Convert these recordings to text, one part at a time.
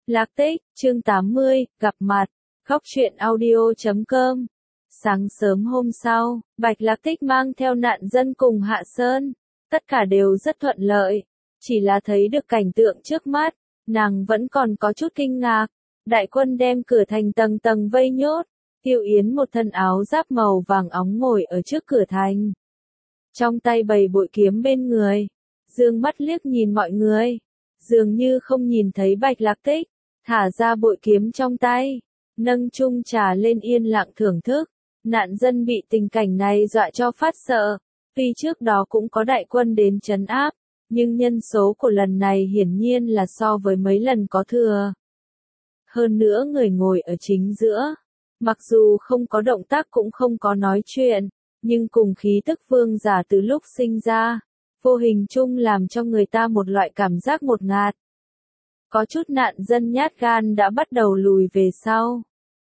Lạc Tích, chương 80, gặp mặt, góc truyện audio.com. Sáng sớm hôm sau, Bạch Lạc Tích mang theo nạn dân cùng Hạ Sơn. Tất cả đều rất thuận lợi. Chỉ là thấy được cảnh tượng trước mắt, nàng vẫn còn có chút kinh ngạc. Đại quân đem cửa thành tầng tầng vây nhốt. Tiêu Yến một thân áo giáp màu vàng óng ngồi ở trước cửa thành. Trong tay bày bội kiếm bên người. Dương mắt liếc nhìn mọi người. Dường như không nhìn thấy Bạch Lạc Tích. Thả ra bội kiếm trong tay. Nâng chung trà lên yên lặng thưởng thức. Nạn dân bị tình cảnh này dọa cho phát sợ. Tuy trước đó cũng có đại quân đến trấn áp. Nhưng nhân số của lần này hiển nhiên là so với mấy lần có thừa. Hơn nữa người ngồi ở chính giữa. Mặc dù không có động tác cũng không có nói chuyện. Nhưng cùng khí tức vương giả từ lúc sinh ra. Vô hình chung làm cho người ta một loại cảm giác ngột ngạt. Có chút nạn dân nhát gan đã bắt đầu lùi về sau.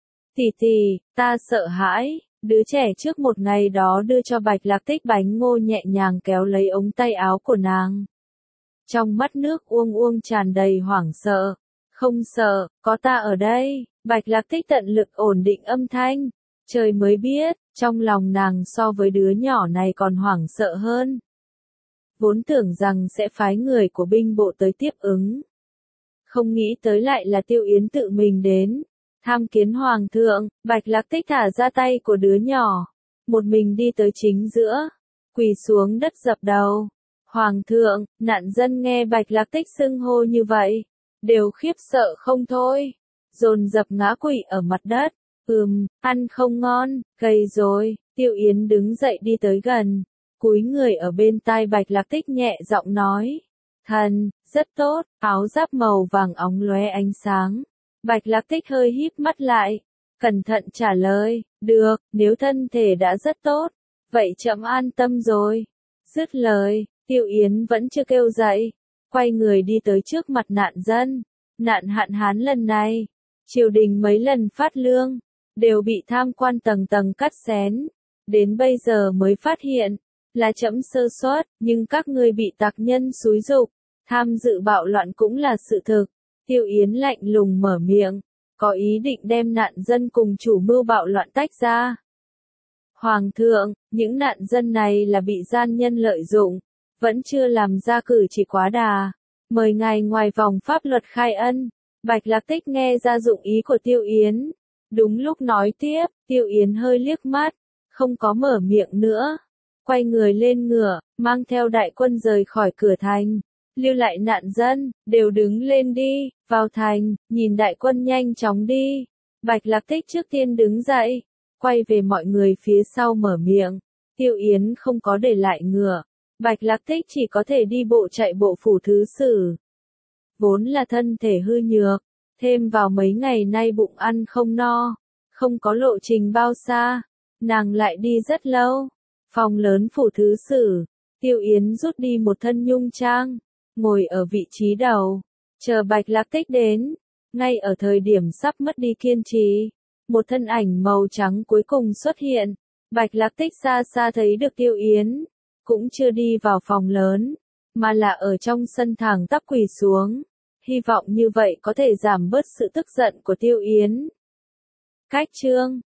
Tỷ, ta sợ hãi, đứa trẻ trước một ngày đó đưa cho Bạch Lạc Tích bánh ngô nhẹ nhàng kéo lấy ống tay áo của nàng. Trong mắt nước uông tràn đầy hoảng sợ. Không sợ, có ta ở đây, Bạch Lạc Tích tận lực ổn định âm thanh. Trời mới biết, trong lòng nàng so với đứa nhỏ này còn hoảng sợ hơn. Vốn tưởng rằng sẽ phái người của binh bộ tới tiếp ứng. Không nghĩ tới lại là Tiêu Yến tự mình đến. Tham kiến hoàng thượng, Bạch Lạc Tích thả ra tay của đứa nhỏ. Một mình đi tới chính giữa. Quỳ xuống đất dập đầu. Hoàng thượng, nạn dân nghe Bạch Lạc Tích xưng hô như vậy. Đều khiếp sợ không thôi. Dồn dập ngã quỵ ở mặt đất. Ăn không ngon, gầy rồi. Tiêu Yến đứng dậy đi tới gần. Cúi người ở bên tai Bạch Lạc Tích nhẹ giọng nói. Thần, rất tốt, áo giáp màu vàng óng lóe ánh sáng. Bạch Lạc Tích hơi híp mắt lại. Cẩn thận trả lời, được, nếu thân thể đã rất tốt. Vậy trẫm an tâm rồi. Dứt lời, Tiêu Yến vẫn chưa kêu dậy. Quay người đi tới trước mặt nạn dân. Nạn hạn hán lần này. Triều đình mấy lần phát lương. Đều bị tham quan tầng tầng cắt xén. Đến bây giờ mới phát hiện. Là trẫm sơ suất, nhưng các ngươi bị tặc nhân xúi giục. Tham dự bạo loạn cũng là sự thực. Tiêu Yến lạnh lùng mở miệng. Có ý định đem nạn dân cùng chủ mưu bạo loạn tách ra. Hoàng thượng, những nạn dân này là bị gian nhân lợi dụng. Vẫn chưa làm ra cử chỉ quá đà. Mời ngài ngoài vòng pháp luật khai ân. Bạch Lạc Tích nghe ra dụng ý của Tiêu Yến. Đúng lúc nói tiếp, Tiêu Yến hơi liếc mắt. Không có mở miệng nữa. Quay người lên ngựa, mang theo đại quân rời khỏi cửa thành. Lưu lại nạn dân, đều đứng lên đi, vào thành, nhìn đại quân nhanh chóng đi. Bạch Lạc Tích trước tiên đứng dậy, quay về mọi người phía sau mở miệng. Tiêu Yến không có để lại ngựa. Bạch Lạc Tích chỉ có thể đi bộ chạy bộ phủ thứ sử. Vốn là thân thể hư nhược, thêm vào mấy ngày nay bụng ăn không no, không có lộ trình bao xa, nàng lại đi rất lâu. Phòng lớn phủ thứ sử, Tiêu Yến rút đi một thân nhung trang, ngồi ở vị trí đầu, chờ Bạch Lạc Tích đến. Ngay ở thời điểm sắp mất đi kiên trì, một thân ảnh màu trắng cuối cùng xuất hiện. Bạch Lạc Tích xa xa thấy được Tiêu Yến, cũng chưa đi vào phòng lớn, mà là ở trong sân thẳng tắp quỳ xuống. Hy vọng như vậy có thể giảm bớt sự tức giận của Tiêu Yến. Cách chương